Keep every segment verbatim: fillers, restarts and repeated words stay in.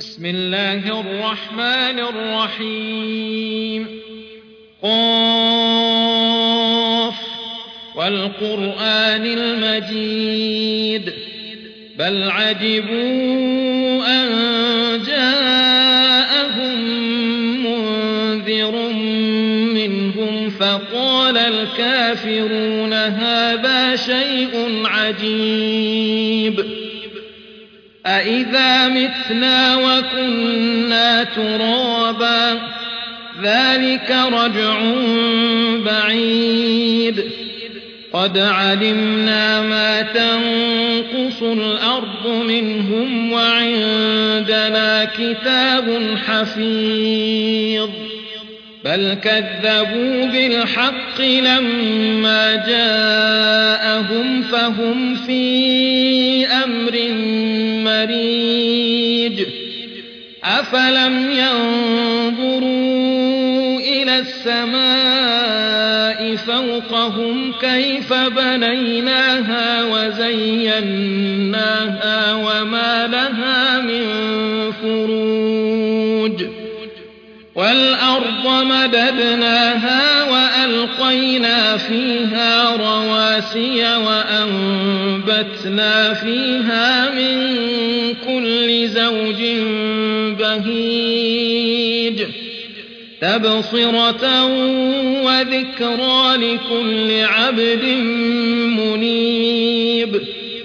بسم الله الرحمن الرحيم قاف والقرآن المجيد بل عجبوا أن جاءهم منذر منهم فقال الكافرون هذا شيء عجيب أإذا متنا وكنا ترابا ذلك رجع بعيد قد علمنا ما تنقص الأرض منهم وعندنا كتاب حفيظ بل كذبوا بالحق لما جاءهم فهم في أمر مريج أفلم ينظروا إلى السماء فوقهم كيف بنيناها وزيناها وما لها من فروج والأرض مددناها وألقينا فيها رواسي وأنبتنا فيها من كل زوج بهيج تبصرة وذكرى لكل عبد منيب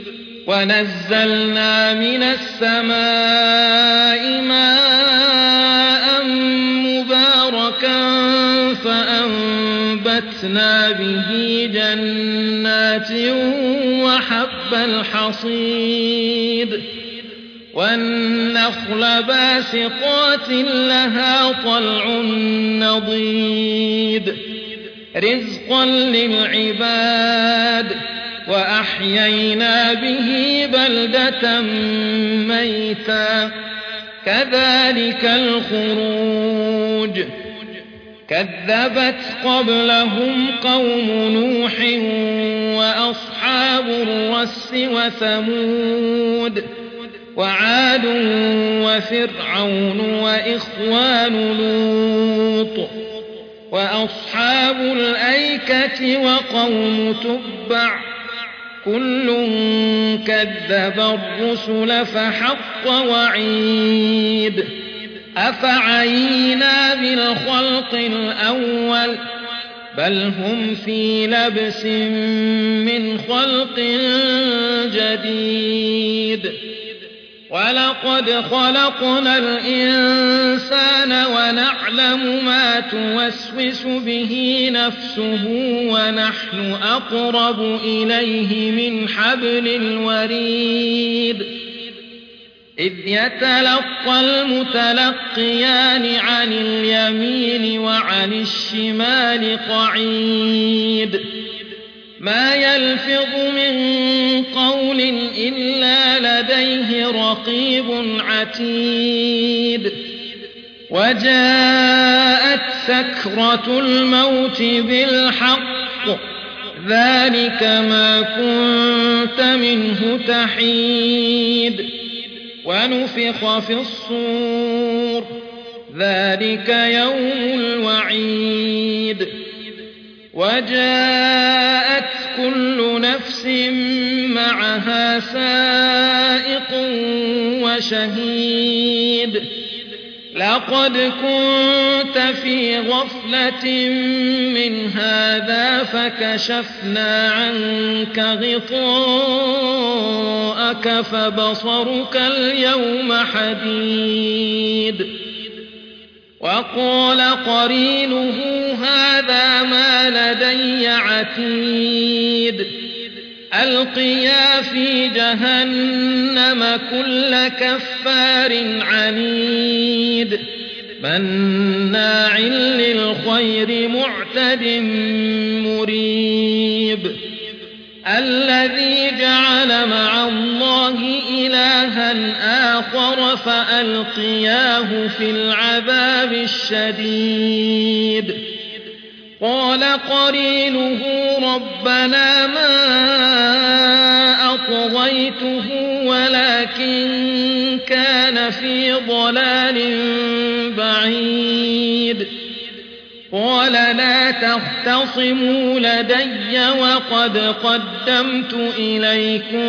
ونزلنا من السماء ماء مباركا فأنبتنا به جنات وحب الحصيد والنخل باسقات لها طلع نضيد رزقا للعباد وأحيينا به بلدة ميتا كذلك الخروج كذبت قبلهم قوم نوح وأصحاب الرس وثمود وعاد وفرعون وإخوان لوط وأصحاب الأيكة وقوم تبع كل كذب الرسل فحق وعيد أفعينا بالخلق الأول بل هم في لبس من خلق جديد ولقد خلقنا الإنسان ونعلم ما توسوس به نفسه ونحن أقرب إليه من حبل الوريد إذ يتلقى المتلقيان عن اليمين وعن الشمال قعيد ما يلفظ من قول إلا لديه رقيب عتيد وجاءت سكرة الموت بالحق ذلك ما كنت منه تحيد ونفخ في الصور ذلك يوم الوعيد وجاءت كل نفس معها سائق وشهيد لقد كنت في غفلة من هذا فكشفنا عنك غطاءك فبصرك اليوم حديد وقال قرينه هذا ما لدي عتيد ألقيا في جهنم كل كفار عنيد مناع للخير معتد مريب الذي جعل مع الله إلها آخر فألقياه في العذاب الشديد قال قرينه ربنا ما أطغيته ولكن كان في ضلال بعيد قال لا تختصموا لدي وقد قدمت إليكم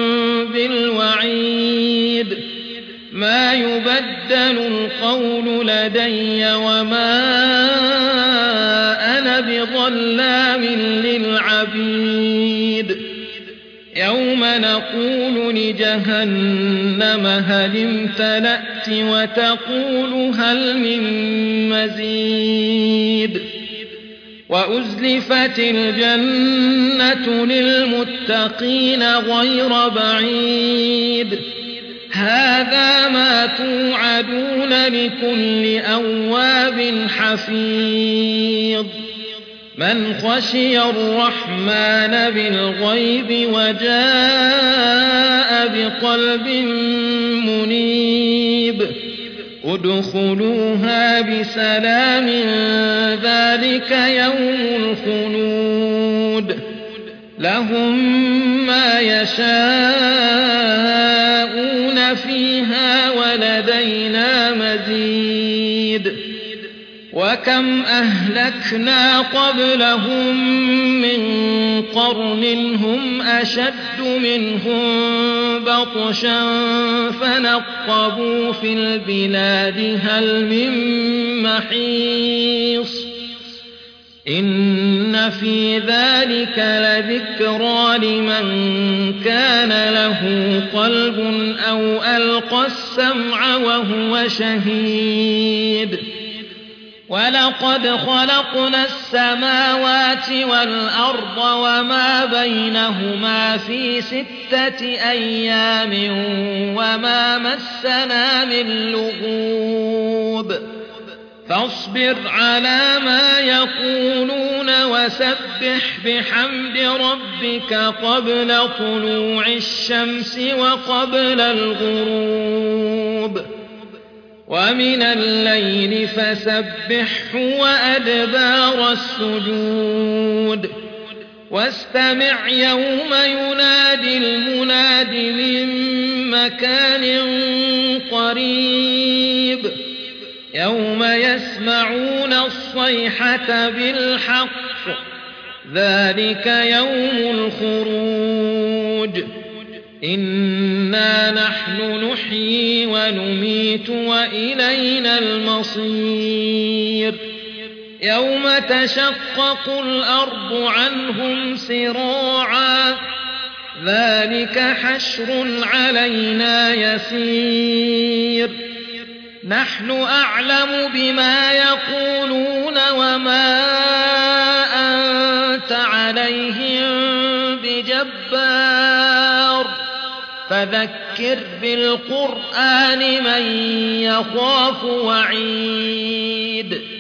بالوعيد ما يبدل القول لدي وما أنا بظلام للعبيد يوم نقول لجهنم هل امتلأت وتقول هل من مزيد وأزلفت الجنة للمتقين غير بعيد هذا ما توعدون لكل أواب حفيظ من خشي الرحمن بالغيب وجاء بقلب منيب ادخلوها بسلام ذلك يوم الخلود لهم ما يشاءون فيها ولدينا مزيد وكم أهلكنا قبلهم من قرن هم أشد منهم بطشا فنقبوا في البلاد هل من محيص إن في ذلك لذكرى لمن كان له قلب أو ألقى السمع وهو شهيد ولقد خلقنا السماوات والأرض وما بينهما في ستة أيام وما مسنا من لغوب فاصبر على ما يقولون وسبح بحمد ربك قبل طلوع الشمس وقبل الغروب ومن الليل فسبحه وأدبار السجود واستمع يوم ينادي المناد من مكان قريب يوم يسمعون الصيحة بالحق ذلك يوم الخروج إنا نحن نحيي ونميت وإلينا المصير يوم تشقق الأرض عنهم سراعا ذلك حشر علينا يسير نحن أعلم بما يقولون وما أنت عليهم بجبار فذكر بالقرآن من يخاف وعيد